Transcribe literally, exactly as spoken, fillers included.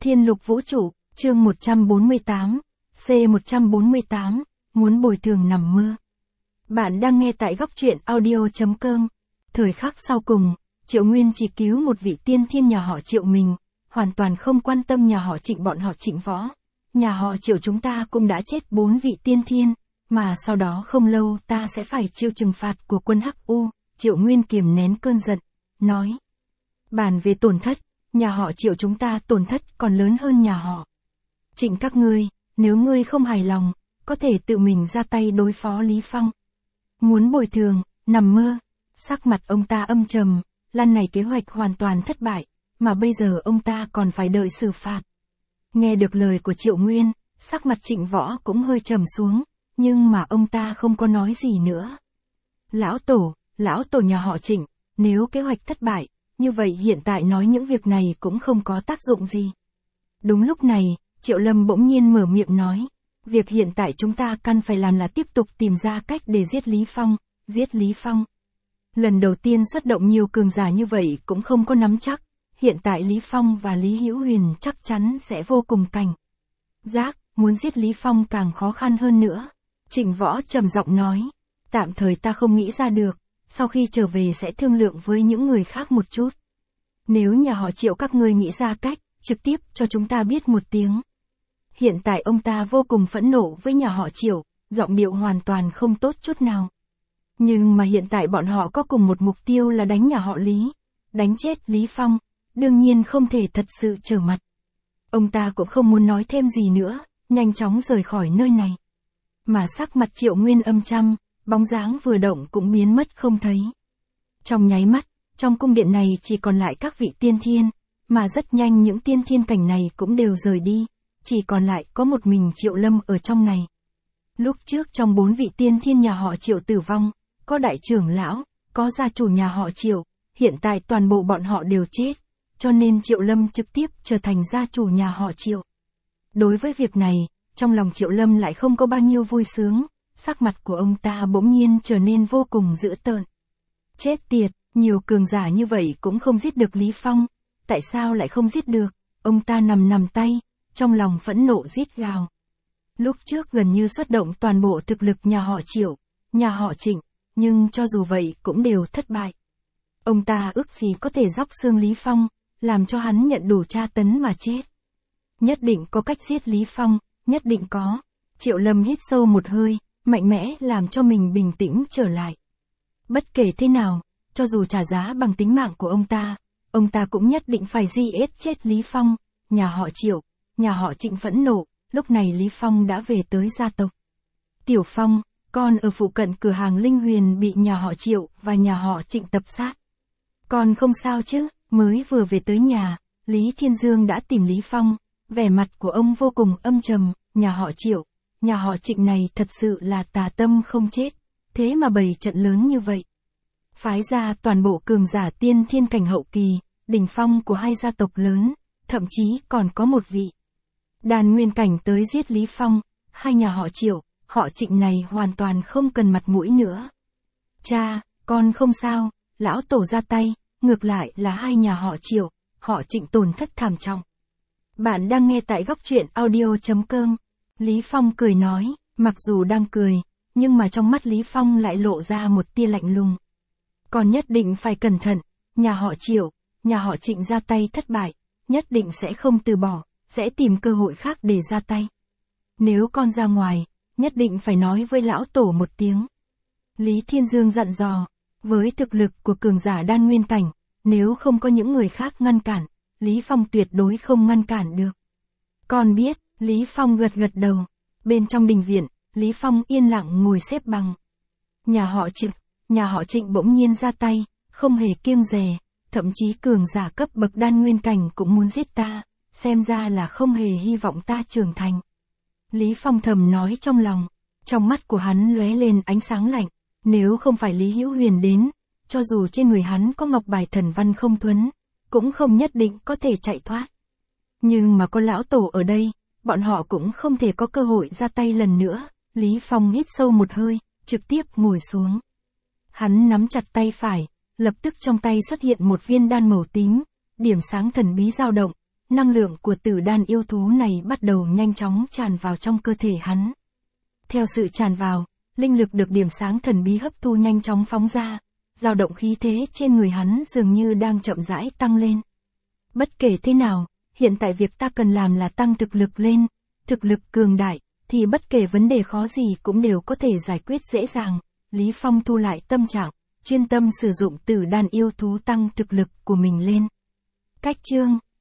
Thiên Lục Vũ Trụ, chương một trăm bốn mươi tám, C một trăm bốn mươi tám, muốn bồi thường nằm mơ. Bạn đang nghe tại góc truyện audio.com. Thời khắc sau cùng, Triệu Nguyên chỉ cứu một vị tiên thiên nhà họ Triệu mình, hoàn toàn không quan tâm nhà họ Trịnh bọn họ Trịnh Võ. Nhà họ Triệu chúng ta cũng đã chết bốn vị tiên thiên, mà sau đó không lâu ta sẽ phải chịu trừng phạt của quân Hắc U. Triệu Nguyên kiềm nén cơn giận, nói. Bàn về tổn thất, nhà họ Triệu chúng ta tổn thất còn lớn hơn nhà họ Trịnh các ngươi, nếu ngươi không hài lòng, có thể tự mình ra tay đối phó Lý Phong. Muốn bồi thường, nằm mơ. Sắc mặt ông ta âm trầm, lần này kế hoạch hoàn toàn thất bại, mà bây giờ ông ta còn phải đợi xử phạt. Nghe được lời của Triệu Nguyên, sắc mặt Trịnh Võ cũng hơi trầm xuống, nhưng mà ông ta không có nói gì nữa. Lão Tổ, Lão Tổ nhà họ Trịnh, nếu kế hoạch thất bại, như vậy hiện tại nói những việc này cũng không có tác dụng gì. Đúng lúc này, Triệu Lâm bỗng nhiên mở miệng nói, việc hiện tại chúng ta cần phải làm là tiếp tục tìm ra cách để giết Lý Phong, giết Lý Phong. Lần đầu tiên xuất động nhiều cường giả như vậy cũng không có nắm chắc, hiện tại Lý Phong và Lý Hữu Huyền chắc chắn sẽ vô cùng cảnh giác, muốn giết Lý Phong càng khó khăn hơn nữa. Trịnh Võ trầm giọng nói, tạm thời ta không nghĩ ra được, sau khi trở về sẽ thương lượng với những người khác một chút. Nếu nhà họ Triệu các ngươi nghĩ ra cách, trực tiếp cho chúng ta biết một tiếng. Hiện tại ông ta vô cùng phẫn nộ với nhà họ Triệu, giọng điệu hoàn toàn không tốt chút nào. Nhưng mà hiện tại bọn họ có cùng một mục tiêu là đánh nhà họ Lý, đánh chết Lý Phong, đương nhiên không thể thật sự trở mặt. Ông ta cũng không muốn nói thêm gì nữa, nhanh chóng rời khỏi nơi này. Mà sắc mặt Triệu Nguyên âm trầm, bóng dáng vừa động cũng biến mất không thấy. Trong nháy mắt, trong cung điện này chỉ còn lại các vị tiên thiên, mà rất nhanh những tiên thiên cảnh này cũng đều rời đi, chỉ còn lại có một mình Triệu Lâm ở trong này. Lúc trước trong bốn vị tiên thiên nhà họ Triệu tử vong, có đại trưởng lão, có gia chủ nhà họ Triệu, hiện tại toàn bộ bọn họ đều chết, cho nên Triệu Lâm trực tiếp trở thành gia chủ nhà họ Triệu. Đối với việc này, trong lòng Triệu Lâm lại không có bao nhiêu vui sướng, sắc mặt của ông ta bỗng nhiên trở nên vô cùng dữ tợn. Chết tiệt, nhiều cường giả như vậy cũng không giết được Lý Phong, tại sao lại không giết được? Ông ta nằm nằm tay, trong lòng phẫn nộ rít gào. Lúc trước gần như xuất động toàn bộ thực lực nhà họ Triệu, nhà họ Trịnh, nhưng cho dù vậy cũng đều thất bại. Ông ta ước gì có thể róc xương Lý Phong, làm cho hắn nhận đủ tra tấn mà chết. Nhất định có cách giết Lý Phong, nhất định có. Triệu Lâm hít sâu một hơi, mạnh mẽ làm cho mình bình tĩnh trở lại. Bất kể thế nào, cho dù trả giá bằng tính mạng của ông ta, ông ta cũng nhất định phải giết chết Lý Phong. Nhà họ Triệu, nhà họ Trịnh phẫn nộ, lúc này Lý Phong đã về tới gia tộc. Tiểu Phong, con ở phụ cận cửa hàng Linh Huyền bị nhà họ Triệu và nhà họ Trịnh tập sát. Con không sao chứ? Mới vừa về tới nhà, Lý Thiên Dương đã tìm Lý Phong, vẻ mặt của ông vô cùng âm trầm, nhà họ Triệu, nhà họ Trịnh này thật sự là tà tâm không chết, thế mà bày trận lớn như vậy. Phái ra toàn bộ cường giả tiên thiên cảnh hậu kỳ, đỉnh phong của hai gia tộc lớn, thậm chí còn có một vị đàn nguyên cảnh tới giết Lý Phong, hai nhà họ Triệu, họ Trịnh này hoàn toàn không cần mặt mũi nữa. Cha, con không sao, lão tổ ra tay, ngược lại là hai nhà họ Triệu, họ Trịnh tổn thất thảm trọng. Bạn đang nghe tại góc truyện audio.com. Lý Phong cười nói, mặc dù đang cười, nhưng mà trong mắt Lý Phong lại lộ ra một tia lạnh lùng. Còn nhất định phải cẩn thận, nhà họ Triệu, nhà họ Trịnh ra tay thất bại, nhất định sẽ không từ bỏ, sẽ tìm cơ hội khác để ra tay. Nếu con ra ngoài, nhất định phải nói với lão tổ một tiếng. Lý Thiên Dương dặn dò, với thực lực của cường giả đan nguyên cảnh, nếu không có những người khác ngăn cản, Lý Phong tuyệt đối không ngăn cản được. Con biết, Lý Phong gật gật đầu. Bên trong đình viện, Lý Phong yên lặng ngồi xếp bằng. Nhà họ Trịnh, nhà họ Trịnh bỗng nhiên ra tay, không hề kiêng dè, thậm chí cường giả cấp bậc đan nguyên cảnh cũng muốn giết ta, xem ra là không hề hy vọng ta trưởng thành. Lý Phong thầm nói trong lòng, trong mắt của hắn lóe lên ánh sáng lạnh, nếu không phải Lý Hữu Huyền đến, cho dù trên người hắn có ngọc bài thần văn không thuẫn, cũng không nhất định có thể chạy thoát. Nhưng mà có lão tổ ở đây, bọn họ cũng không thể có cơ hội ra tay lần nữa. Lý Phong hít sâu một hơi, trực tiếp ngồi xuống. Hắn nắm chặt tay phải, lập tức trong tay xuất hiện một viên đan màu tím, điểm sáng thần bí dao động, năng lượng của tử đan yêu thú này bắt đầu nhanh chóng tràn vào trong cơ thể hắn. Theo sự tràn vào, linh lực được điểm sáng thần bí hấp thu nhanh chóng phóng ra, dao động khí thế trên người hắn dường như đang chậm rãi tăng lên. Bất kể thế nào, hiện tại việc ta cần làm là tăng thực lực lên, thực lực cường đại, thì bất kể vấn đề khó gì cũng đều có thể giải quyết dễ dàng. Lý Phong thu lại tâm trạng, chuyên tâm sử dụng tử đan yêu thú tăng thực lực của mình lên. Cách chương